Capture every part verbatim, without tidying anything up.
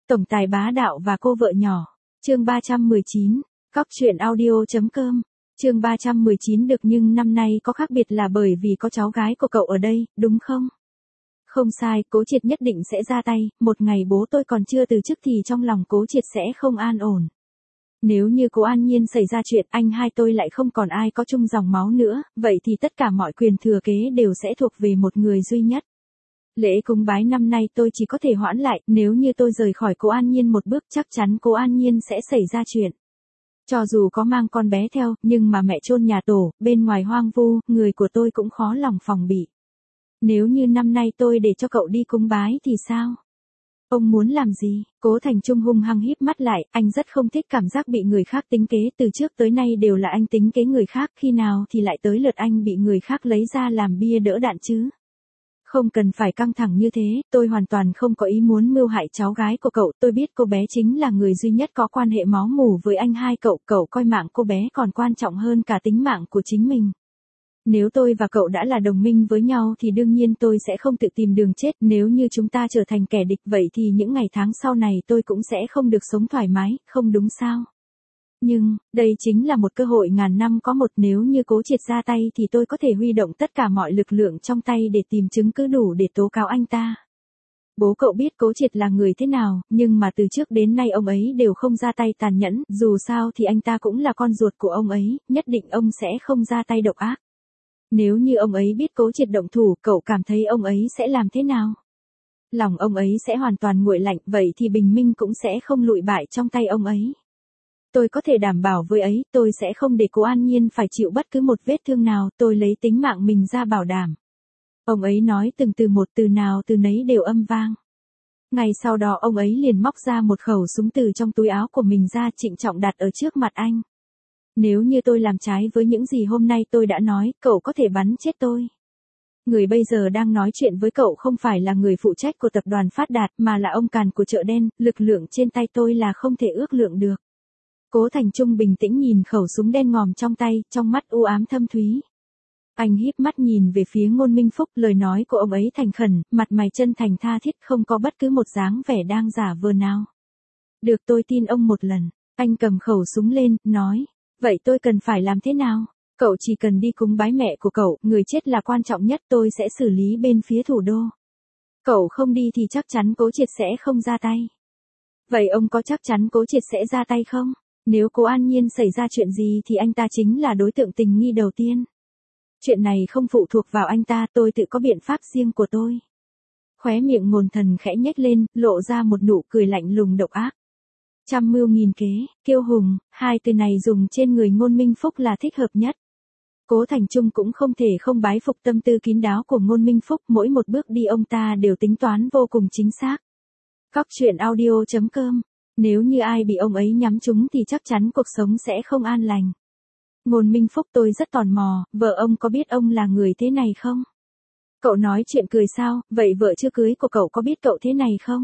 Tổng tài bá đạo và cô vợ nhỏ. Chương ba trăm mười chín. Cóc truyện audio.com. Chương ba trăm mười chín. Được, nhưng năm nay có khác biệt là bởi vì có cháu gái của cậu ở đây, đúng không? Không sai, Cố Triệt nhất định sẽ ra tay, một ngày bố tôi còn chưa từ chức thì trong lòng Cố Triệt sẽ không an ổn. Nếu như Cố An Nhiên xảy ra chuyện, anh hai tôi lại không còn ai có chung dòng máu nữa, vậy thì tất cả mọi quyền thừa kế đều sẽ thuộc về một người duy nhất. Lễ cúng bái năm nay tôi chỉ có thể hoãn lại, nếu như tôi rời khỏi Cố An Nhiên một bước chắc chắn Cố An Nhiên sẽ xảy ra chuyện. Cho dù có mang con bé theo, nhưng mà mẹ chôn nhà tổ, bên ngoài hoang vu, người của tôi cũng khó lòng phòng bị. Nếu như năm nay tôi để cho cậu đi cúng bái thì sao? Ông muốn làm gì? Cố Thành Trung hung hăng híp mắt lại, anh rất không thích cảm giác bị người khác tính kế, từ trước tới nay đều là anh tính kế người khác, khi nào thì lại tới lượt anh bị người khác lấy ra làm bia đỡ đạn chứ? Không cần phải căng thẳng như thế, tôi hoàn toàn không có ý muốn mưu hại cháu gái của cậu, tôi biết cô bé chính là người duy nhất có quan hệ máu mủ với anh hai cậu, cậu coi mạng cô bé còn quan trọng hơn cả tính mạng của chính mình. Nếu tôi và cậu đã là đồng minh với nhau thì đương nhiên tôi sẽ không tự tìm đường chết, nếu như chúng ta trở thành kẻ địch vậy thì những ngày tháng sau này tôi cũng sẽ không được sống thoải mái, không đúng sao? Nhưng, đây chính là một cơ hội ngàn năm có một, nếu như Cố Triệt ra tay thì tôi có thể huy động tất cả mọi lực lượng trong tay để tìm chứng cứ đủ để tố cáo anh ta. Bố cậu biết Cố Triệt là người thế nào, nhưng mà từ trước đến nay ông ấy đều không ra tay tàn nhẫn, dù sao thì anh ta cũng là con ruột của ông ấy, nhất định ông sẽ không ra tay độc ác. Nếu như ông ấy biết Cố Triệt động thủ, cậu cảm thấy ông ấy sẽ làm thế nào? Lòng ông ấy sẽ hoàn toàn nguội lạnh, vậy thì Bình Minh cũng sẽ không lụi bại trong tay ông ấy. Tôi có thể đảm bảo với ấy, tôi sẽ không để Cố An Nhiên phải chịu bất cứ một vết thương nào, tôi lấy tính mạng mình ra bảo đảm. Ông ấy nói từng từ một, từ nào từ nấy đều âm vang. Ngày sau đó ông ấy liền móc ra một khẩu súng từ trong túi áo của mình ra, trịnh trọng đặt ở trước mặt anh. Nếu như tôi làm trái với những gì hôm nay tôi đã nói, cậu có thể bắn chết tôi. Người bây giờ đang nói chuyện với cậu không phải là người phụ trách của tập đoàn Phát Đạt, mà là ông Càn của chợ đen, lực lượng trên tay tôi là không thể ước lượng được. Cố Thành Trung bình tĩnh nhìn khẩu súng đen ngòm trong tay, trong mắt u ám thâm thúy. Anh híp mắt nhìn về phía Ngôn Minh Phúc, lời nói của ông ấy thành khẩn, mặt mày chân thành tha thiết, không có bất cứ một dáng vẻ đang giả vờ nào. Được, tôi tin ông một lần. Anh cầm khẩu súng lên, nói. Vậy tôi cần phải làm thế nào? Cậu chỉ cần đi cúng bái mẹ của cậu, người chết là quan trọng nhất, tôi sẽ xử lý bên phía thủ đô. Cậu không đi thì chắc chắn Cố Triệt sẽ không ra tay. Vậy ông có chắc chắn Cố Triệt sẽ ra tay không? Nếu Cố An Nhiên xảy ra chuyện gì thì anh ta chính là đối tượng tình nghi đầu tiên. Chuyện này không phụ thuộc vào anh ta, tôi tự có biện pháp riêng của tôi. Khóe miệng Ngôn Thần khẽ nhếch lên, lộ ra một nụ cười lạnh lùng độc ác. Trăm mưu nghìn kế, kiêu hùng, hai từ này dùng trên người Ngôn Minh Phúc là thích hợp nhất. Cố Thành Trung cũng không thể không bái phục tâm tư kín đáo của Ngôn Minh Phúc, mỗi một bước đi ông ta đều tính toán vô cùng chính xác. Cóc truyện audio.com. Nếu như ai bị ông ấy nhắm trúng thì chắc chắn cuộc sống sẽ không an lành. Ngôn Minh Phúc, tôi rất tò mò, vợ ông có biết ông là người thế này không? Cậu nói chuyện cười sao, vậy vợ chưa cưới của cậu có biết cậu thế này không?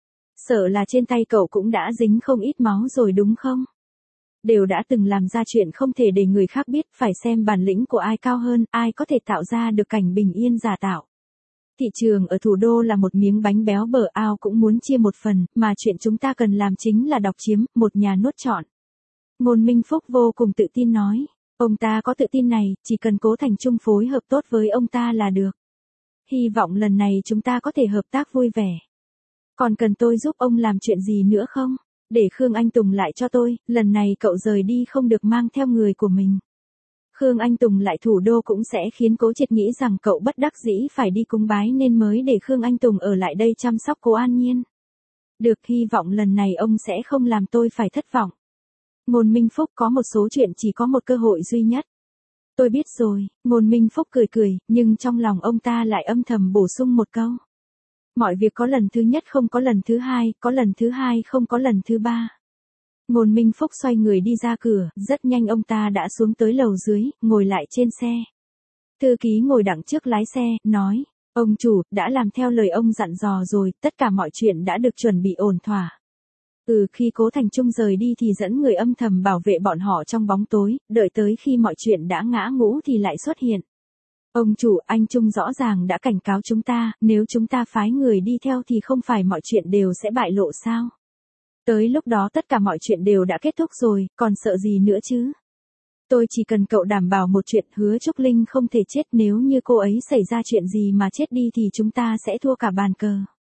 Sợ là trên tay cậu cũng đã dính không ít máu rồi đúng không? Đều đã từng làm ra chuyện không thể để người khác biết, phải xem bản lĩnh của ai cao hơn, ai có thể tạo ra được cảnh bình yên giả tạo. Thị trường ở thủ đô là một miếng bánh béo bở, ao cũng muốn chia một phần, mà chuyện chúng ta cần làm chính là độc chiếm, một nhà nuốt trọn. Ngôn Minh Phúc vô cùng tự tin nói. Ông ta có tự tin này, chỉ cần Cố Thành Trung phối hợp tốt với ông ta là được. Hy vọng lần này chúng ta có thể hợp tác vui vẻ. Còn cần tôi giúp ông làm chuyện gì nữa không? Để Khương Anh Tùng lại cho tôi, lần này cậu rời đi không được mang theo người của mình. Khương Anh Tùng lại thủ đô cũng sẽ khiến Cố Triệt nghĩ rằng cậu bất đắc dĩ phải đi cúng bái nên mới để Khương Anh Tùng ở lại đây chăm sóc Cố An Nhiên. Được, hy vọng lần này ông sẽ không làm tôi phải thất vọng. Ngôn Minh Phúc, có một số chuyện chỉ có một cơ hội duy nhất. Tôi biết rồi, Ngôn Minh Phúc cười cười, nhưng trong lòng ông ta lại âm thầm bổ sung một câu. Mọi việc có lần thứ nhất không có lần thứ hai, có lần thứ hai không có lần thứ ba. Ngôn Minh Phúc xoay người đi ra cửa, rất nhanh ông ta đã xuống tới lầu dưới, ngồi lại trên xe. Thư ký ngồi đằng trước lái xe, nói, ông chủ, đã làm theo lời ông dặn dò rồi, tất cả mọi chuyện đã được chuẩn bị ổn thỏa. Ừ, khi Cố Thành Trung rời đi thì dẫn người âm thầm bảo vệ bọn họ trong bóng tối, đợi tới khi mọi chuyện đã ngã ngũ thì lại xuất hiện. Ông chủ, anh Trung rõ ràng đã cảnh cáo chúng ta, nếu chúng ta phái người đi theo thì không phải mọi chuyện đều sẽ bại lộ sao? Tới lúc đó tất cả mọi chuyện đều đã kết thúc rồi, còn sợ gì nữa chứ? Tôi chỉ cần cậu đảm bảo một chuyện, hứa Trúc Linh không thể chết, nếu như cô ấy xảy ra chuyện gì mà chết đi thì chúng ta sẽ thua cả bàn cờ.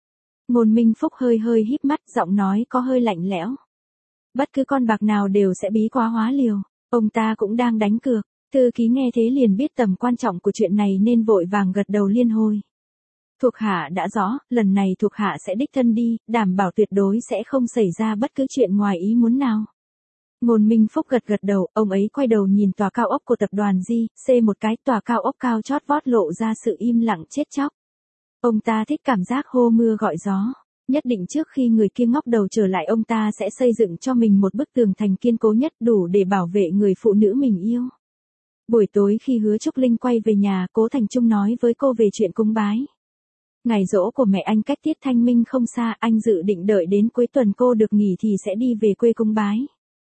Ngôn Minh Phúc hơi hơi híp mắt, giọng nói có hơi lạnh lẽo. Bất cứ con bạc nào đều sẽ bí quá hóa liều, ông ta cũng đang đánh cược. Thư ký nghe thế liền biết tầm quan trọng của chuyện này nên vội vàng gật đầu liên hồi. Thuộc hạ đã rõ, lần này thuộc hạ sẽ đích thân đi, đảm bảo tuyệt đối sẽ không xảy ra bất cứ chuyện ngoài ý muốn nào. Ngôn Minh Phúc gật gật đầu, ông ấy quay đầu nhìn tòa cao ốc của tập đoàn Di, xê một cái, tòa cao ốc cao chót vót lộ ra sự im lặng chết chóc. Ông ta thích cảm giác hô mưa gọi gió. Nhất định trước khi người kia ngóc đầu trở lại ông ta sẽ xây dựng cho mình một bức tường thành kiên cố nhất đủ để bảo vệ người phụ nữ mình yêu. Buổi tối khi hứa Trúc Linh quay về nhà, Cố Thành Trung nói với cô về chuyện cúng bái. Ngày giỗ của mẹ anh cách tiết thanh minh không xa, anh dự định đợi đến cuối tuần cô được nghỉ thì sẽ đi về quê cúng bái.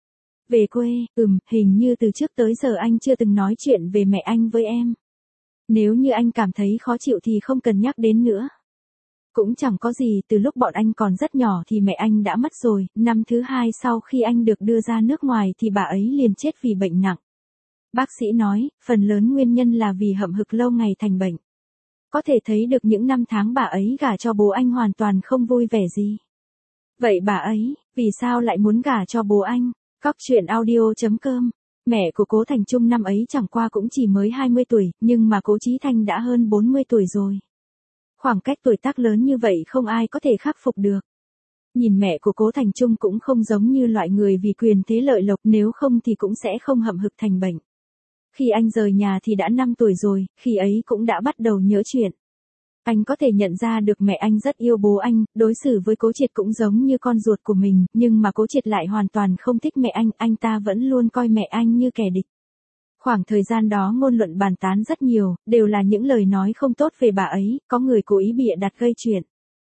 Về quê, ừm, hình như từ trước tới giờ anh chưa từng nói chuyện về mẹ anh với em. Nếu như anh cảm thấy khó chịu thì không cần nhắc đến nữa. Cũng chẳng có gì, từ lúc bọn anh còn rất nhỏ thì mẹ anh đã mất rồi, năm thứ hai sau khi anh được đưa ra nước ngoài thì bà ấy liền chết vì bệnh nặng. Bác sĩ nói, phần lớn nguyên nhân là vì hậm hực lâu ngày thành bệnh. Có thể thấy được những năm tháng bà ấy gả cho bố anh hoàn toàn không vui vẻ gì. Vậy bà ấy, vì sao lại muốn gả cho bố anh? Cóc truyện audio chấm com. Mẹ của Cố Thành Trung năm ấy chẳng qua cũng chỉ mới hai mươi tuổi, nhưng mà Cố Chí Thanh đã hơn bốn mươi tuổi rồi. Khoảng cách tuổi tác lớn như vậy không ai có thể khắc phục được. Nhìn mẹ của Cố Thành Trung cũng không giống như loại người vì quyền thế lợi lộc, nếu không thì cũng sẽ không hậm hực thành bệnh. Khi anh rời nhà thì đã năm tuổi rồi, khi ấy cũng đã bắt đầu nhớ chuyện. Anh có thể nhận ra được mẹ anh rất yêu bố anh, đối xử với Cố Triệt cũng giống như con ruột của mình, nhưng mà Cố Triệt lại hoàn toàn không thích mẹ anh, anh ta vẫn luôn coi mẹ anh như kẻ địch. Khoảng thời gian đó ngôn luận bàn tán rất nhiều, đều là những lời nói không tốt về bà ấy, có người cố ý bịa đặt gây chuyện.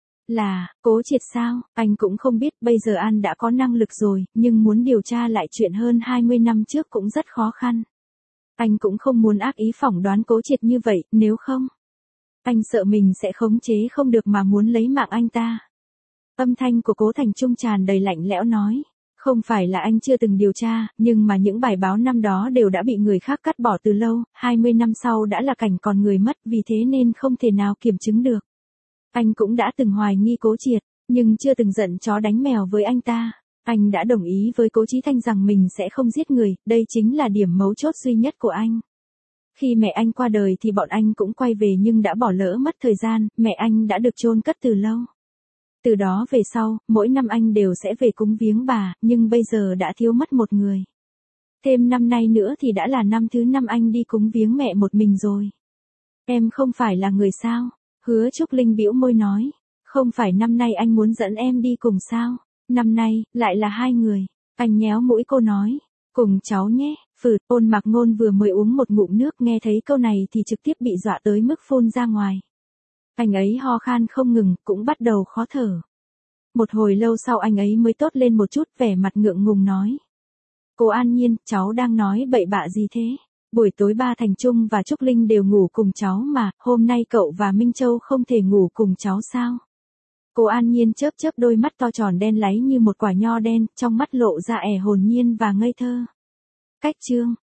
Là, Cố Triệt sao, anh cũng không biết, bây giờ An đã có năng lực rồi, nhưng muốn điều tra lại chuyện hơn hai mươi năm trước cũng rất khó khăn. Anh cũng không muốn ác ý phỏng đoán Cố Triệt như vậy, nếu không, anh sợ mình sẽ khống chế không được mà muốn lấy mạng anh ta. Âm thanh của Cố Thành Trung tràn đầy lạnh lẽo nói. Không phải là anh chưa từng điều tra, nhưng mà những bài báo năm đó đều đã bị người khác cắt bỏ từ lâu, hai mươi năm sau đã là cảnh còn người mất, vì thế nên không thể nào kiểm chứng được. Anh cũng đã từng hoài nghi Cố Triệt, nhưng chưa từng giận chó đánh mèo với anh ta. Anh đã đồng ý với Cố Chí Thanh rằng mình sẽ không giết người, đây chính là điểm mấu chốt duy nhất của anh. Khi mẹ anh qua đời thì bọn anh cũng quay về nhưng đã bỏ lỡ mất thời gian, mẹ anh đã được chôn cất từ lâu. Từ đó về sau, mỗi năm anh đều sẽ về cúng viếng bà, nhưng bây giờ đã thiếu mất một người. Thêm năm nay nữa thì đã là năm thứ năm anh đi cúng viếng mẹ một mình rồi. Em không phải là người sao? Hứa Trúc Linh bĩu môi nói. Không phải năm nay anh muốn dẫn em đi cùng sao? Năm nay, lại là hai người. Anh nhéo mũi cô nói. Cùng cháu nhé. Phừ, Ôn Mạc Ngôn vừa mới uống một ngụm nước nghe thấy câu này thì trực tiếp bị dọa tới mức phun ra ngoài. Anh ấy ho khan không ngừng, cũng bắt đầu khó thở. Một hồi lâu sau anh ấy mới tốt lên một chút, vẻ mặt ngượng ngùng nói. Cô An Nhiên, cháu đang nói bậy bạ gì thế? Buổi tối ba Thành Trung và Trúc Linh đều ngủ cùng cháu mà, hôm nay cậu và Minh Châu không thể ngủ cùng cháu sao? Cô An Nhiên chớp chớp đôi mắt to tròn đen láy như một quả nho đen, trong mắt lộ ra ẻ hồn nhiên và ngây thơ. Cách chương.